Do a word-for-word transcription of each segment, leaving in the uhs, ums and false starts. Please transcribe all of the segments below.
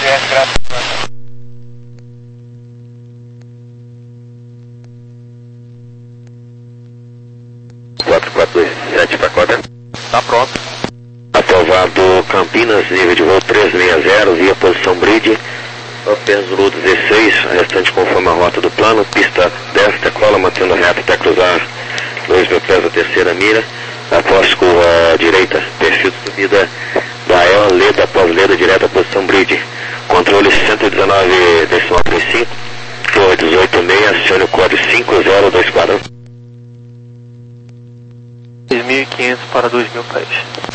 quatro quatro dois sete para cota. Tá pronto. Aprovado Campinas, nível de voo trezentos e sessenta, via posição bridge. Apenas Zulu dezesseis, restante conforme a rota do plano. Pista dez, decola, mantendo reto até cruzar dois mil pés da terceira mira. Após curva direita, perfil de subida da E O, leda após leda, direta posição bridge. Controle cento e dezenove, decimal trinta e cinco, torre dezoito seis, acione o código cinco zero dois quatro. dois mil e quinhentos para dois mil pés.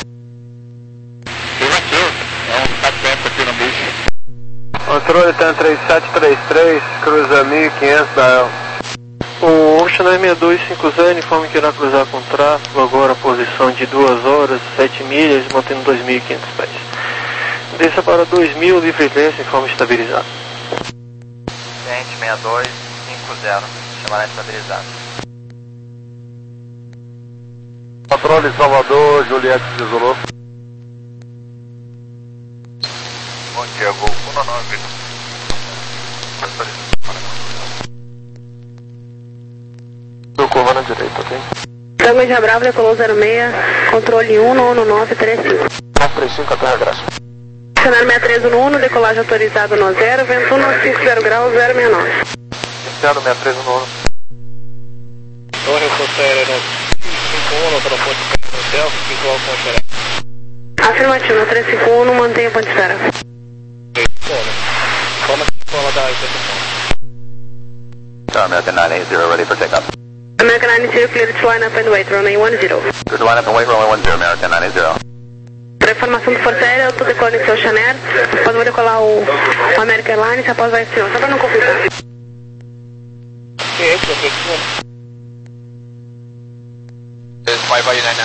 Controle T três sete três três, cruza mil e quinhentos da E L. O Ocean sessenta e dois cinco zero informe que irá cruzar com tráfego, agora posição de duas horas, sete milhas, mantendo dois mil e quinhentos pés. Desça para dois mil, livre desça, informe estabilizado. Cliente sessenta e dois cinco zero, chamará estabilizado. Controle Salvador, Juliette Zulu. Bom dia, Gol um nove. Do curva na direita, ok? Tango de Bravo, decolou zero seis, controle um nove nove três cinco. nove três cinco, até regresso. Cenário sessenta e três no um, decolagem autorizado no zero, vento um cinco zero graus, zero seis nove. Iniciado sessenta e três no um. Torre Força Aérea cinco um, para ponte no hotel, visual com Afirmativo, três cinco um, mantenha a ponte espera. Forma que escola da execução. Star American nine eight zero, ready for takeoff. American nine zero, clear to line up and wait, runway one zero. Clear to line up and wait, runway one zero, American nine eight zero. Para informação do Força Aérea, eu tô decolando em seu Chanel, após vou decolar o, o American Airlines, após vai ser, só para não confundir. Que é isso, efetivo? It's five by nine now.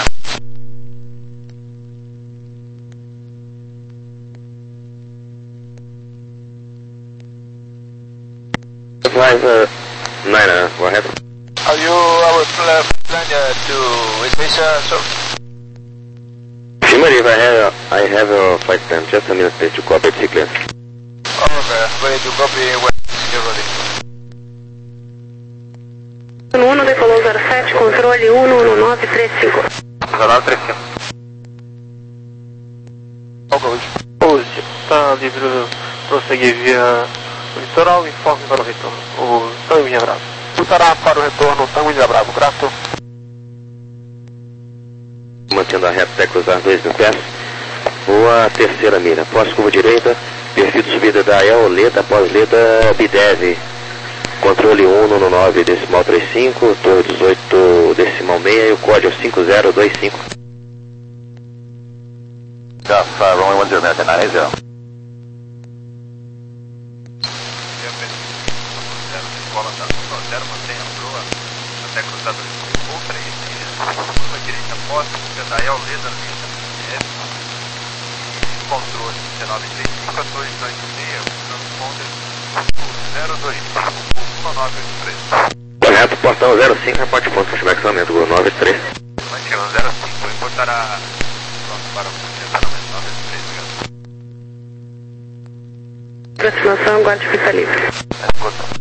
Five uh, nine, uh, go ahead. Are you our plan to Asia, sir? Affirmative, I have, I have a flight plan, just a minute please to cooperate clearance. Okay, ready to copy when you're ready. No um, decolou zero sete, controle um um nove três cinco. zero nove três cinco. Hoje, está livre prosseguir via o litoral, informe para o retorno. O Tango de Bravo. Estará para o retorno, Tango de Bravo, grato. Mantendo a reta até cruzar dois mil pés. Voa a terceira mira. Após curva direita, perfil de subida da E O, leda após leda Bidev. Controle um um nove, decimal trinta e cinco, torre dezoito, decimal seis e o código cinco zero dois cinco. Duff, uh, runway one zero, American nine eight zero. Mantenha a proa até cruzar ou três milhas. Curva direita após, da E O, leda, linha, controle dezenove três cinco, dois dois seis, transponder zero dois cinco, um nove oito três. Correto, portão zero cinco, reporte ponto, fechamento, Gol nove três. Manchego zero cinco, importará pronto para o estacionamento nove três. Aproximação, guarde pista livre. Escuta.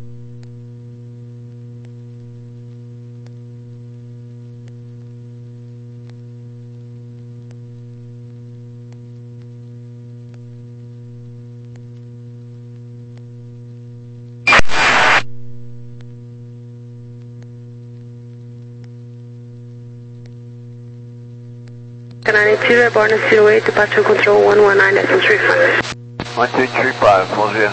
nine two, airborne zero eight, departure control one one nine, decimal three five. one two three five, bom dia.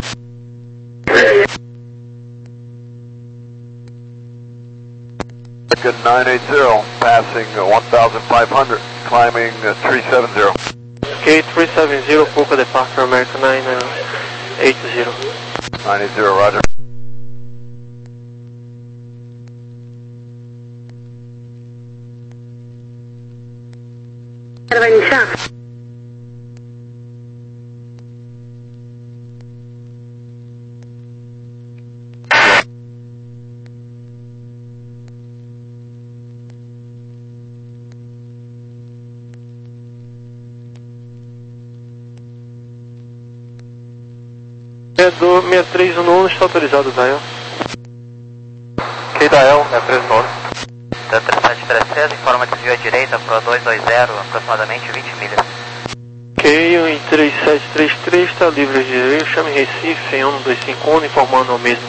Good nine eight zero, passing uh, one thousand five hundred, climbing uh, three seven zero. Ok, three seven zero, Puka departure, American nine eight zero. nine eight zero, roger. Vai iniciar? sessenta e três no está autorizado, Dial. Ok, Dial, sessenta e três no Delta sete três três, informa desvio à direita para dois dois zero, aproximadamente vinte milhas. Ok, um três sete três três está livre de direito, chame Recife em um dois cinco um, informando ao mesmo.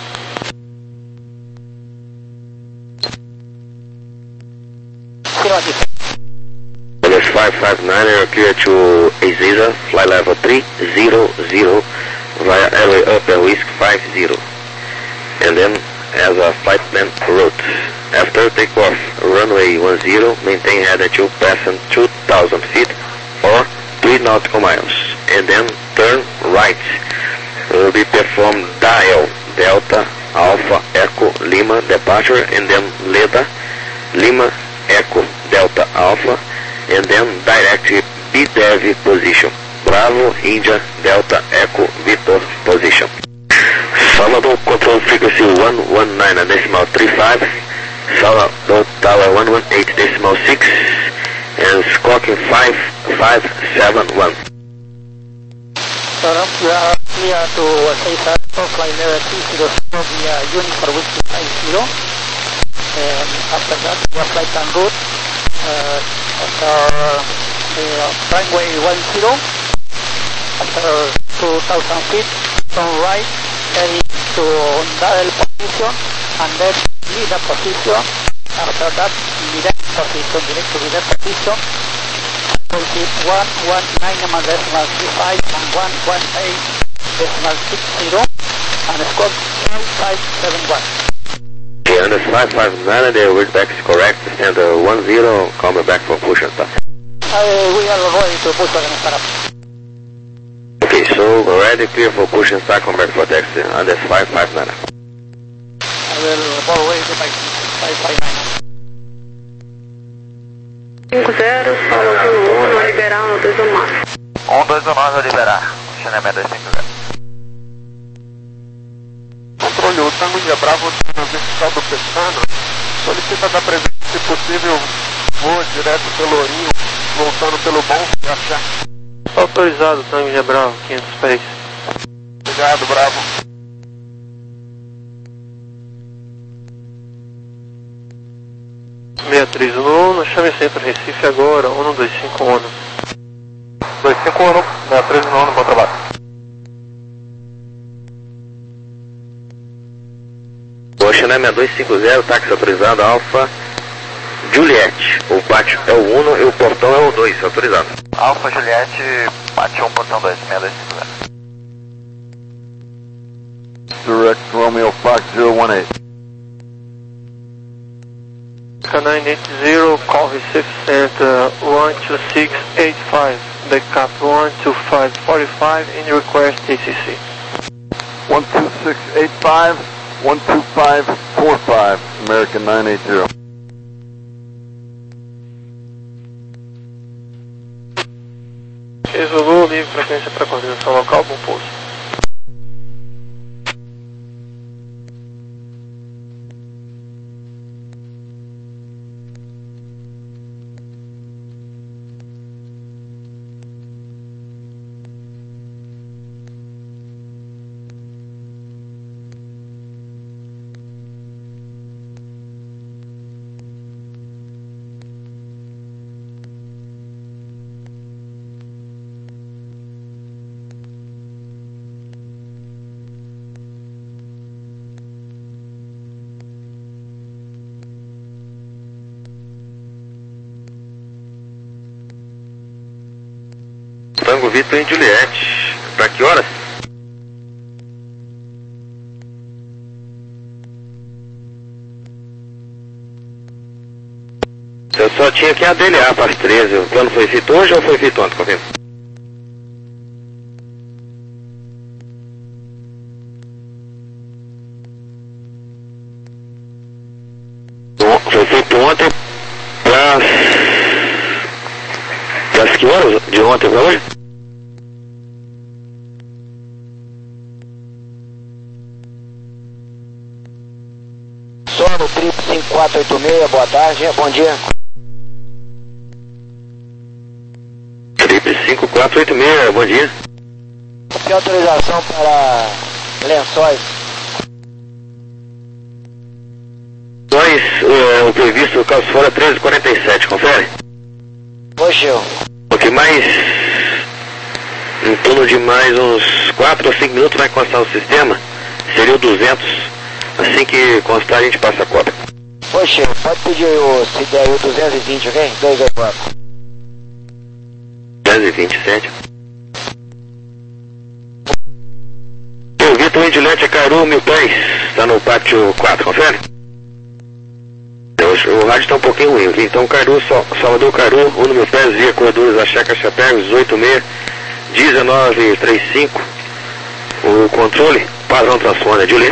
five five nine, air clear to Aziza, fly level three zero zero via airway upper whisk five zero. And then as a flight plan route. After takeoff, runway one zero, maintain head at you passing two thousand feet or three nautical miles. And then turn right. Will be performed dial Delta Alpha Echo Lima departure and then Leda Lima Echo Delta Alpha and then direct B D E V position. Bravo India Delta Echo Victor position. Salvador control frequency one one nine decimal three five, Salvador tower one one eight decimal six, and squawking five five seven one. Sir, we are clear to Seiza Airport, flight level three zero zero via Unifor Whiskey five zero. And after that, we are flight en route uh, after uh, runway one zero. After two thousand feet, turn right, heading to double position, and then lead the position. After that, direct position, direct to direct position. one one nine decimal three five and one one eight decimal six zero, and squawk five five seven one. Okay, under five five nine, the word back is correct, stand one zero, call me back for push and start. Uh, we are ready to push and start up. Okay, so we're ready, clear for push and start, come back for taxi, under five five nine. I will board way to my five five nine. cinco zero, solo uno, liberar um dois um nove. um dois um nove, liberar. Channel seis dois cinco zero. Controle, o Tango India Bravo na vertical do Pestana solicita da presença, se possível, voa direto pelo Ourinho, voltando pelo Bom e achar. Autorizado, Tango India Bravo, quinhentos pés. Obrigado, Bravo. sessenta e três no uno, chame Centro Recife agora, um dois cinco um. dois cinco um, sessenta e três no uno, bom trabalho. Ocean seis dois cinco zero, táxi autorizado, Alfa Juliette. O pátio é o um e o portão é o dois, autorizado. Alfa Juliette, pátio um, portão dois, seis dois cinco zero. Direct Romeo Fox zero one eight. nine eight zero, call Recife Center one two six eight five, backup one two five four five, and request A C C. one two six eight five, one two five four five, American nine eight zero. Zulu, livre frequência para coordenação local, bom pouso. Tango Vitor em Juliette. Pra que horas? Eu só tinha que aderear para as treze. O plano foi feito hoje ou foi feito ontem, confirma? Foi feito ontem para as que horas? De ontem para hoje? Sono Trip cinco quatro oito seis, boa tarde, bom dia. Trip cinco quatro oito seis, bom dia. Tem autorização para Lençóis. Dois, uh, o previsto caso fora treze e quarenta e sete, confere? Hoje eu. O que mais, em torno de mais uns quatro ou cinco minutos vai constar no sistema, seria o duzentos, assim que constar a gente passa a cópia. Hoje eu, pode pedir o, se der o duzentos e vinte, ok? dois oito quatro. duzentos e vinte e sete. O Vitor Indilete Caru, mil pés, está no pátio quatro, confere? O rádio está um pouquinho ruim aqui, então Caru, Salvador Caru, um mil pés, via corredores da Chácara Chapéu, dezoito seis, dezenove trinta e cinco, o controle, padrão transponder, Julie.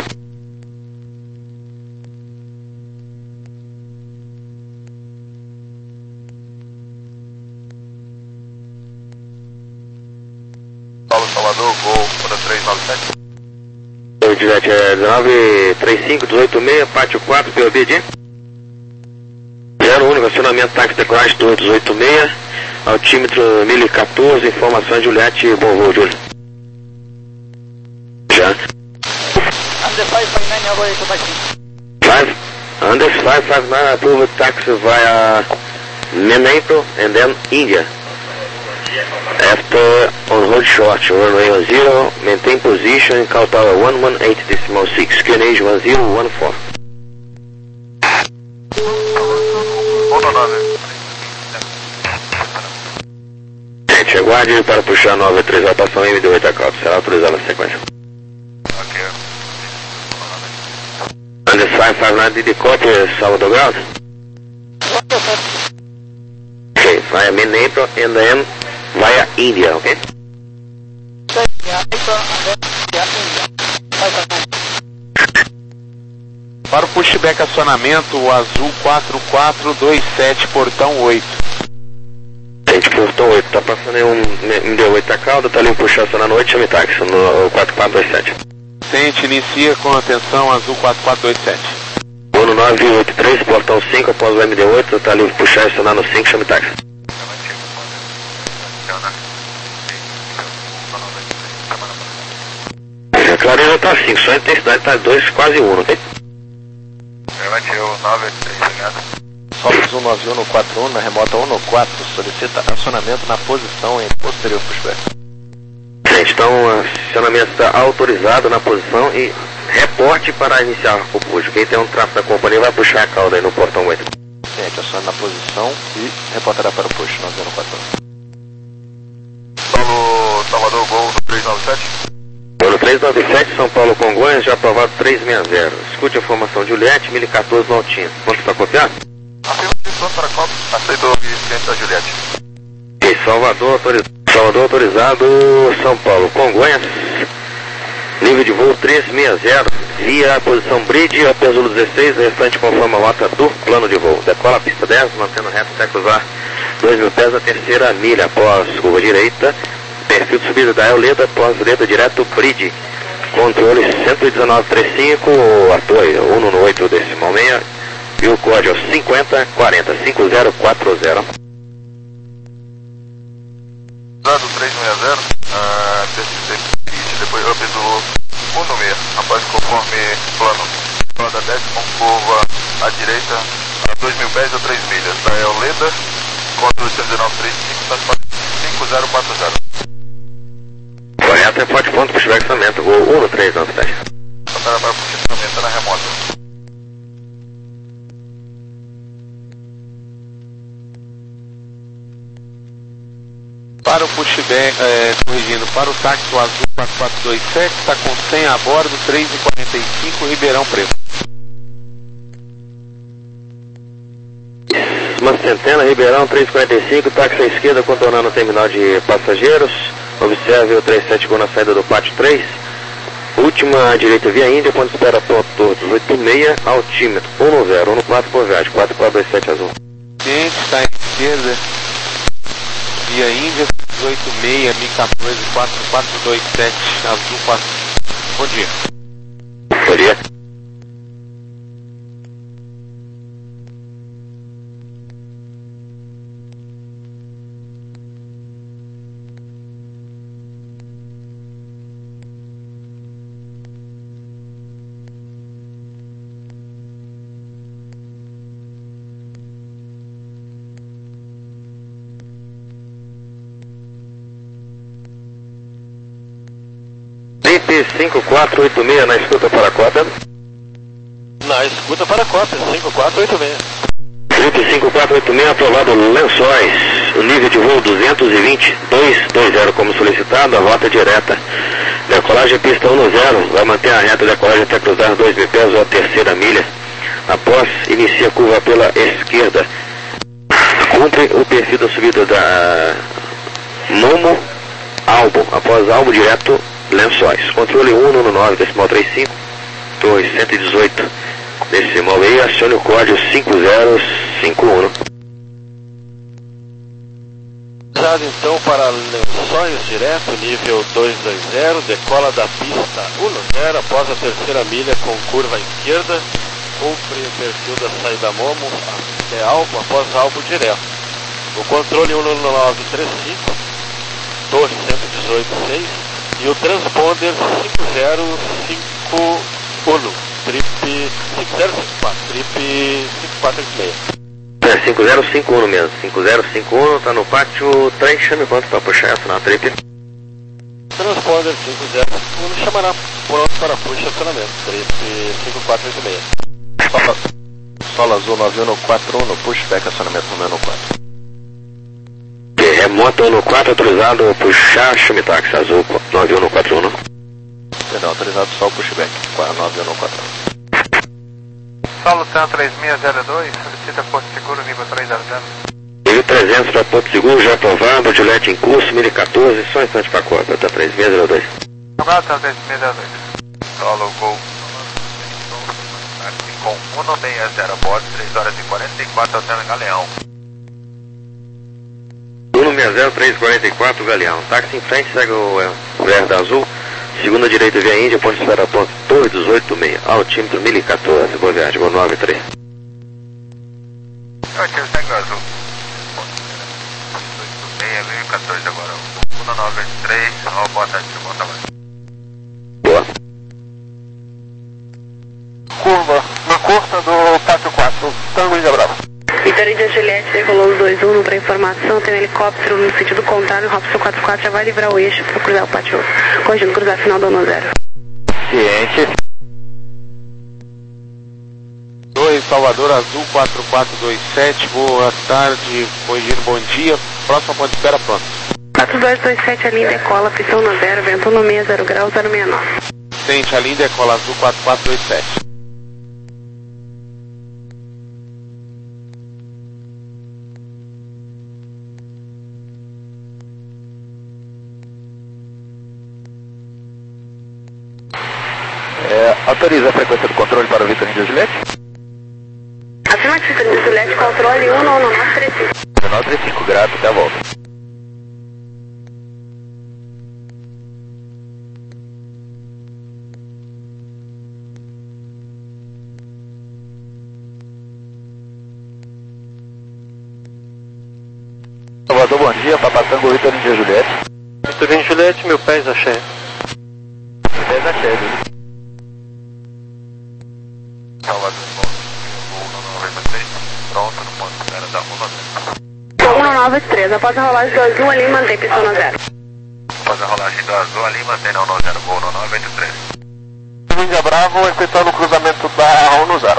Paulo Salvador, gol para três nove sete. O Dilete é dezenove trinta e cinco, dezoito seis, pátio quatro, P O B de zero um, acionamento táxi decolagem do dezoito seis, altímetro mil e quatorze, informações Juliette, bom voo, Júlio. Já. Under five five nine, avoid to taxi. five, Andes five five nine, approved taxi via Menato and then India. After on hold short, runway one zero, maintain position, call tower one one eight decimal six, Q N H one zero one four. Gente, aguarde para puxar nove três, rotação M D oito a caldo, será autorizada na sequência. Ok. Andes five five nine, did the copy, Salvador Ground? Okay, via Menato and then via India, ok? Para o pushback acionamento, o azul quatro quatro dois sete, portão oito. Gente, portão oito, tá passando aí um M D oito a calda, tá ali o puxar acionar noite, chame táxi, no quatro quatro dois sete. Tente, inicia com atenção, azul quatro quatro dois sete. Uno nove oito três, portão cinco, após o M D oito, tá ali o puxar acionar no cinco, chame táxi. A clareza tá cinco, só a intensidade tá dois, quase um, ok? Relativo nove três, obrigado. Solos um nove um no quatro um, na remota um no quatro, solicita acionamento na posição em posterior pushback. Gente, então o acionamento está autorizado na posição e reporte para iniciar o push. Quem tem um tráfego da companhia vai puxar a cauda aí no portão oito. Gente, aciona na posição e reportará para o push nove zero quatro um. Paulo Salvador, gol do três nove sete. Pelo três nove sete, São Paulo Congonhas, já aprovado três seis zero. Escute a informação, Juliette, mil e quatorze Maltinho. Quanto para copiar? Afirmação para copa. Aceito o cliente da Juliette. E Salvador, autorizado. Salvador autorizado, São Paulo Congonhas. Nível de voo três seis zero. Via posição bridge, apesolo dezesseis, restante conforme a rota do plano de voo. Decola a pista dez, mantendo reto até cruzar dois mil pés a terceira milha após curva direita. Perfil de subida da Euleda, pós-direita direto, bridge, controle cento e dezenove trinta e cinco, apoio um no oito decimal seis, e o código cinquenta quarenta, cinco zero quatro zero. Dado três seis zero, uh, depois up do um no meio, após conforme plano, roda dez com curva à direita, a dois mil pés a três milhas, da Euleda, controle cento e dezenove trinta e cinco, cinco zero quatro zero. Correto, é forte ponto, pushback acionamento, voo um no três nove sete. Para para posicionamento na remota. Para o pushback, é, corrigindo, para o táxi o azul quatro quatro dois sete, está com cem a bordo, três e quarenta e cinco, Ribeirão Preto. Uma centena, Ribeirão três quarenta e cinco, táxi à esquerda contornando o terminal de passageiros. Observe o trinta e sete gol na saída do pátio três. Última à direita via Índia, quando espera ponto dezoito seis, altímetro um no zero, um no quatro por viagem, quatro quatro dois sete azul. Cliente está à esquerda, via Índia, dezoito seis, mil e quatorze, quatro quatro dois sete, azul quatro. Bom dia. Bom dia. Trip cinco quatro oito seis na escuta para a cópia. Na escuta para a cópia, cinco quatro oito seis. Trip cinco quatro oito seis aprovado Lençóis, o nível de voo duzentos e vinte, duzentos e vinte como solicitado, a rota direta. Decolagem pista um zero, vai manter a reta de decolagem até cruzar dois mil pés ou a terceira milha. Após, inicia a curva pela esquerda. Cumpre o perfil da subida da Momo Albo, após Albo direto Lençóis. Controle um um nove, decimal trinta e cinco, torre cento e dezoito, decimal aí, acione o código cinco zero cinco um. Usado então para Lençóis direto, nível duzentos e vinte, decola da pista um zero após a terceira milha com curva à esquerda, cumpre o perfil da saída Momo até Albo, após Albo direto. O controle um um nove três cinco, torre cento e dezoito seis e o transponder cinco zero cinco um, trip cinco zero cinco quatro, trip cinco quatro oito seis. É cinco zero cinco um mesmo, cinco zero cinco um, tá no pátio trem, chame quanto para puxar essa na trip. Transponder cinco zero cinco um chamará pronto para push acionamento, trip cinco quatro oito seis. Solo, Solo Azul nove um quatro um, pushback acionamento número quatro. Remoto no quatro, autorizado puxar, chame táxi azul nove um quatro um. Perdão, autorizado só o pushback, nove um quatro um. Solo Tan três seis zero dois, solicita Porto Seguro, nível trezentos. Nível trezentos para Porto Seguro, já aprovado, Juliette em curso, mil e quatorze, só um instante para a cópia, tá três seis zero dois. Aprovado, Tan três seis zero dois. Solo Gol. Com um seis zero, bordo, três horas e quarenta e quatro, Hotel Galeão. um seis zero três quarenta e quatro, Galeão. Táxi em frente, segue o é, verde azul. Segunda direita via Índia, ponte de espera ponto Torre dezoito seis. Altímetro mil e quatorze, boa viagem, boa nove três. Altímetro segue o azul. mil e quatorze agora. um nove três, oh, boa tarde, bom trabalho. Boa. Curva, na curta do pátio quatro, Tango Índia Brava. Vitória Índia Juliette, decolou dois um para informação, tem um helicóptero no sentido contrário, Robson quatro quatro já vai livrar o eixo para cruzar o pátio, corrigindo cruzar final do um zero. Ciente. dois, Salvador Azul quatro quatro dois sete, boa tarde, corrigindo, bom dia, próxima ponte de espera pronto. quatro dois dois sete, a linha decola, pistão no zero, vento no sessenta graus, zero seis nove. Ciente, a linha decola Azul quatro quatro dois sete. É, autoriza a frequência do controle para o Vitor Índia Juliette? Afirmativo, Vitor Índia Juliette, controle um nove três cinco. um nove três cinco, grato, até a volta. Salvador, bom dia, Papatango, Vitor Índia Juliette. Vitor Índia Juliette, mil pés, axé. dez a chefe. Salvador, um nove três, pronto no ponto de espera da um nove. um nove três, após a rolagem do azul ali, mantém pistão no zero. Após a rolagem do azul ali, mantém na um zero, voo no nove oito três. Índia Bravo, efetuando o cruzamento da um zero.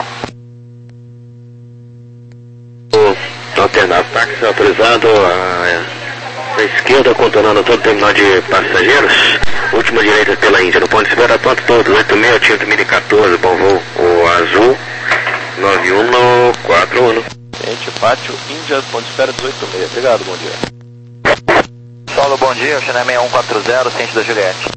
Alternado, táxi autorizado à esquerda, contornando todo o terminal de passageiros. Última direita pela Índia, no ponto de espera, ponto todo, oito seis, altímetro mil e quatorze, bom voo, o azul, nove um quatro um. Gente, pátio, Índia, ponto de espera dezoito seis, obrigado, bom dia. Solo, bom dia, China seis um quatro zero, ciente da Juliette.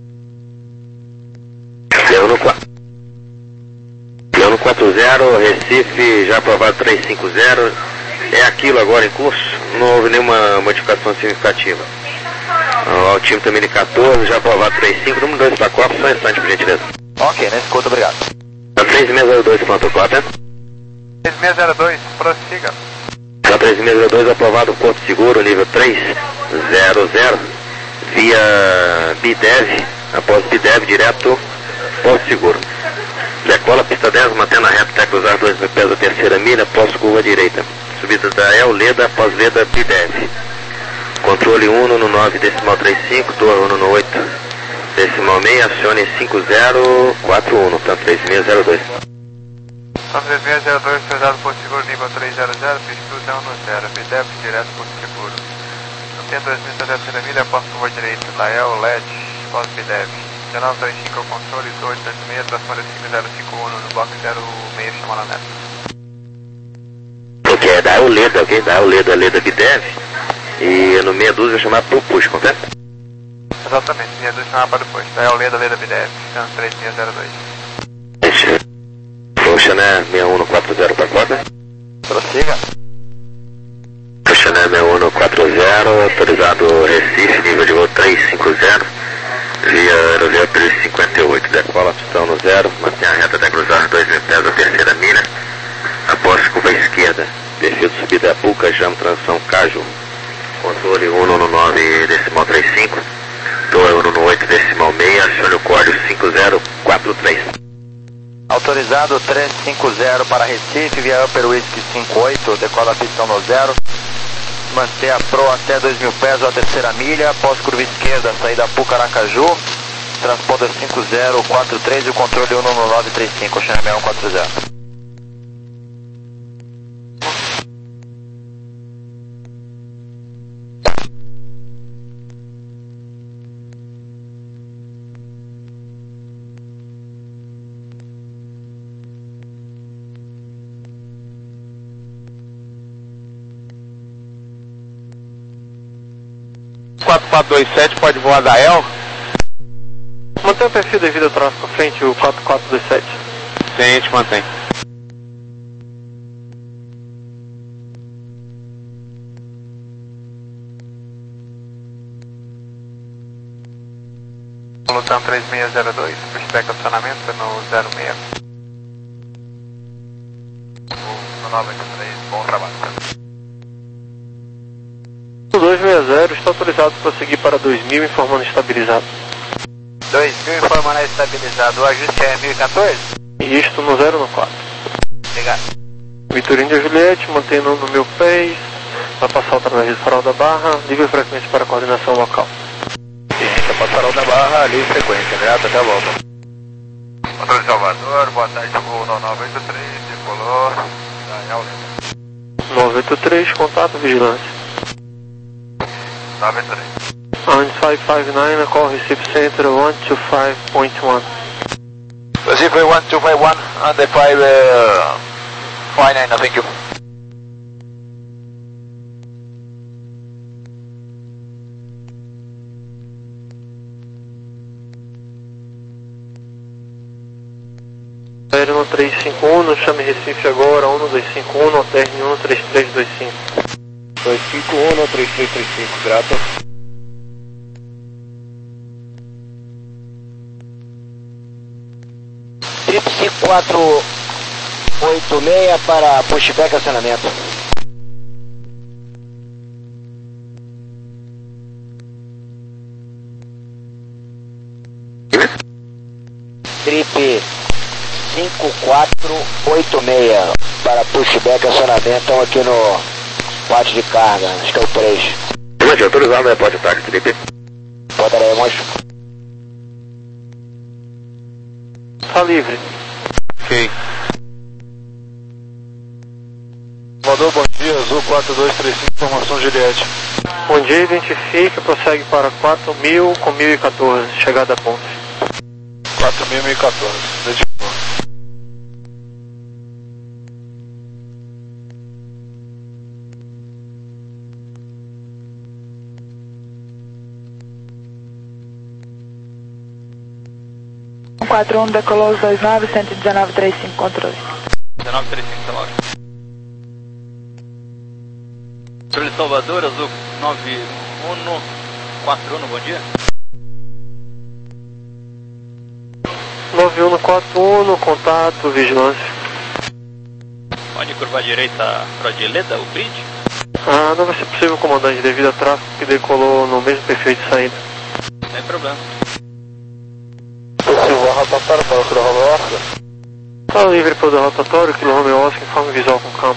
Leão quatro. Leão quatro zero, Recife, já aprovado três cinco zero, é aquilo agora em curso, não houve nenhuma modificação significativa. O altímetro mil e quatorze, já aprovado três cinco, número dois para a Copa, só um instante, por gentileza. Ok, nesse escuta, obrigado. três seis zero dois, pronto, Copa. três seis zero dois, prossiga. Já três seis zero dois, aprovado Porto Seguro, nível três zero zero, via Bidev, após Bidev, direto Porto Seguro. Decola, pista dez, mantendo a reta até cruzar dois mil pés da terceira milha, após curva direita. Subida da El Leda, após Leda, Bidev. Controle um no nove, decimal trinta e cinco, torre um no oito. decimal meio, acione cinco zero quatro um, plano três seis zero dois. Plano três seis zero dois, autorizado por seguro nível três zero zero, pista um no zero, B D E P direto por seguro. Antena dois mil e terceira milha, porta curva direita, Dael, L E D, pós B D E P. dezenove trinta e cinco ao controle, oito oito seis, transforma cinco zero cinco um no box zero seis, chamando a neta. Ok, é Dael Leda, ok? Dael Leda, Leda B D E P. E no meia dúzia vai chamar pro push, correto? Exatamente, meia dúzia chamar para depois. Dael Leda, Leda B D E P, plano três seis zero dois. Oceané seis um quatro zero para corda. Prossiga. Oceané seis um quatro zero, autorizado Recife, nível de voo três cinco zero. Via aerovia três cinquenta e oito, decola pistão no zero, mantém a reta até cruzar dois mil pés da terceira milha. Após curva esquerda, perfil de subida Puca, jam, transição Caju. Controle um no nove, decimal trinta e cinco. Torre um no oito, decimal seis, acione o código cinco zero quatro três. Autorizado três cinco zero para Recife, via Upper Whisky cinco oito, decola pistão no zero. Manter a Pro até dois mil pés, a terceira milha, após curva esquerda, saída Pucaracaju, transponder cinco zero quatro três e o controle um no nove três cinco, Oceané seis um quatro zero. quatro quatro dois sete pode voar da El? Mantém o perfil devido ao tráfego à frente, o quatro quatro dois sete. Sim, a gente mantém. Lutão três seis zero dois, pushback acionamento no zero seis. No nove oito três, bom trabalho. O dois seis zero está autorizado para seguir para dois mil, informando estabilizado. dois mil informando estabilizado, o ajuste é mil e quatorze? Isto no zero no quatro. Obrigado. Vitor Índia Juliette, mantendo no meu pés, vai passar através do farol da Barra, livre frequência para coordenação local. Ciência para o farol da Barra, livre frequência, grato, até a volta. Controle de Salvador, boa tarde, voo nove oito três, decolou, Daniel nove oito três, contato, vigilância. nove oito três. On five five nine, call Recife Center one two five point one. Recife one two five one, on the five five nine, thank you. Aéreo no três cinco um, chame Recife agora, um dois cinco um, alterne um três três dois cinco. dois cinco um, três três três cinco, grato. Tipsy quatro oito seis para pushback acionamento. Trip cinco quatro oito seis para pushback acionamento aqui no pátio de carga, acho que é o três. Mas autorizado, né? Pode ataque, Trip. Pode aí, monstro. Tá livre. Ok. Salvador, bom dia, Azul quatro dois três cinco, informação Juliette. Bom dia, identifica, prossegue para quatro mil com mil e quatorze, chegada a ponte. quatro mil e quatorze, dedicou. quatro um, decolou os dois nove, cento e dezenove, trinta e cinco, controle. dezenove trinta e cinco, tá logo. Controle Salvador, Azul nove um quatro um, bom dia. nove um quatro um, contato, vigilância. Pode curvar à direita para de Leda, o bridge? Ah, não vai ser possível, comandante, devido a tráfego que decolou no mesmo perfil de saída. Sem problema. Possível rotatório para o Kilo Romeo Oscar? Tá livre para o rotatório, Kilo Romeo Oscar, informe visual com campo.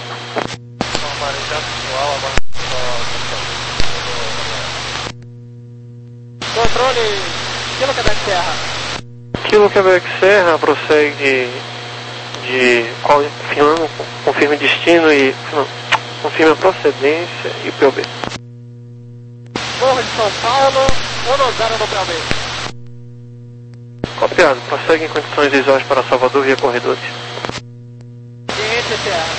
Controle Kilo Quebec Serra. Kilo Quebec Serra prossegue de, de qual, confirma, confirme destino e não, confirma a procedência e P O B. Morro de São Paulo, um no zero no P O B. Copiado, prossegue em condições visuais para Salvador via corredores. Ciência Serra.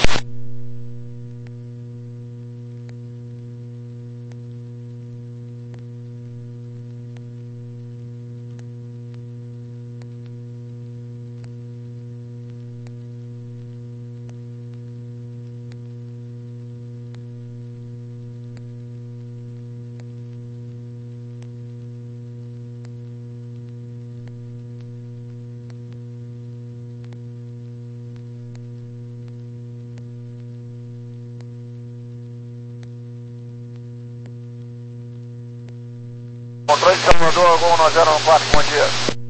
Controle de Salvador, Gol um zero um quatro, bom dia.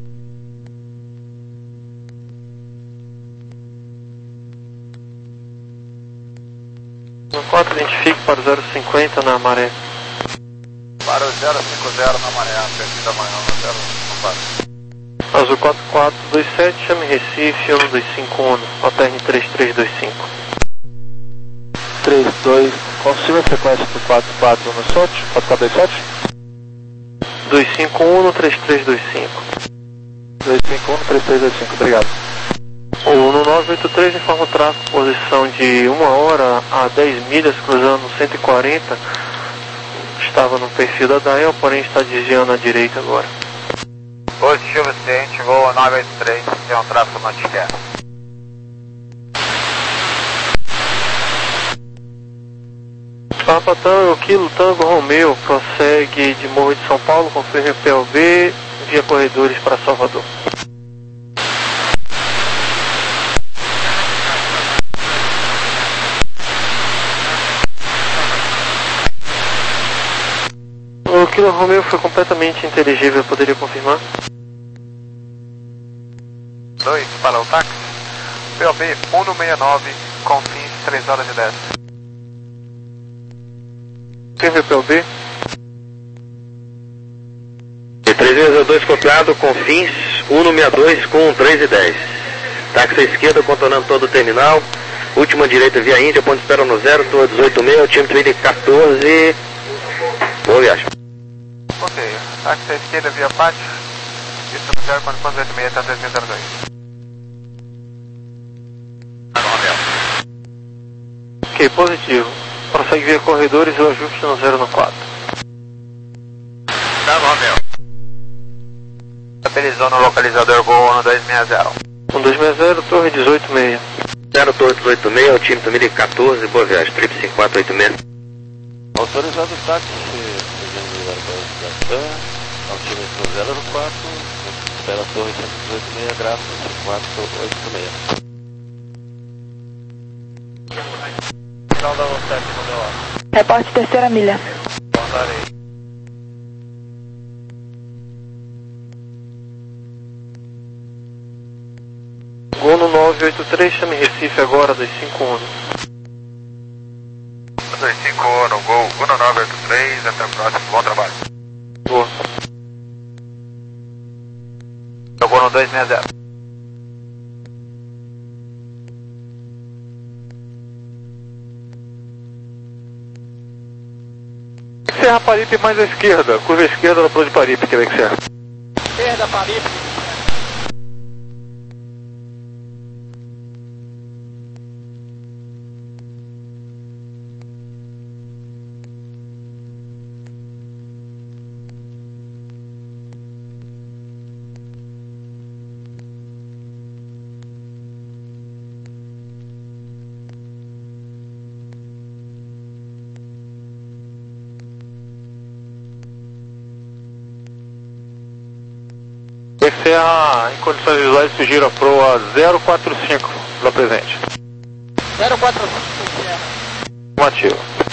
No quatro, identifique para o zero cinquenta na maré. Para o zero cinco zero na maré, perfil da manhã, no zero cinco quatro. Azul quatro quatro dois sete, chame Recife, um dois cinco um, alterne três três dois cinco. três dois, confirma a frequência do quatro quatro no S O T, quatro quatro dois sete? dois cinco um, três três dois cinco. dois cinco um, três três dois cinco, obrigado. O no nove oito três informa o tráfego, posição de uma hora a dez milhas, cruzando cento e quarenta. Estava no perfil da D A E L, porém está desviando à direita agora. Positivo ciente, voo nove oito três, tem um tráfego notificado. Papa Tango, Kilo Tango Romeo, prossegue de Morro de São Paulo, confirme P O B, via corredores para Salvador. O Kilo Romeo foi completamente inteligível, poderia confirmar? dois para o táxi, P O B um no seis nove, confins três horas e dez. Confirme P O B. três seis dois copiado, confins um no seis dois com três e dez. Táxi à esquerda, contornando todo o terminal. Última direita via Índia, ponto de espera no zero, torre dezoito seis, time Twin quatorze. Boa viagem. Ok, táxi à esquerda via pátio, isso no zero, ponto dezoito seis, até dois mil e dois. Ok, positivo. Prossegue via corredores e o ajuste no zero no quatro. Bravo, Romeu. Estabilizou no localizador Gol um dois seis zero. um dois seis zero, torre dezoito seis. zero, torre dezoito seis, o time Twin quatorze, boa viagem, triplo cinco quatro oito seis. Autorizado o táxi, seguindo o aeroporto da TAM, ao time zero quatro, espera a torre cento e dezoito seis, graça cinco quatro oito seis. Final da sete, mandou lá. Reporte terceira milha. Mandarei. Gol no nove oito três, chame Recife agora, dois cinco um. dois cinco um, Gol um nove oito três, até o próximo, bom trabalho. Boa. Gol no dois seis zero. Serra Paripe mais à esquerda, curva esquerda da Plano de Paripe, Quebec Serra. Esquerda, Paripe. Serra em condições visuais se gira proa zero quatro cinco, lá presente. zero quatro cinco, Serra. Afirmativo.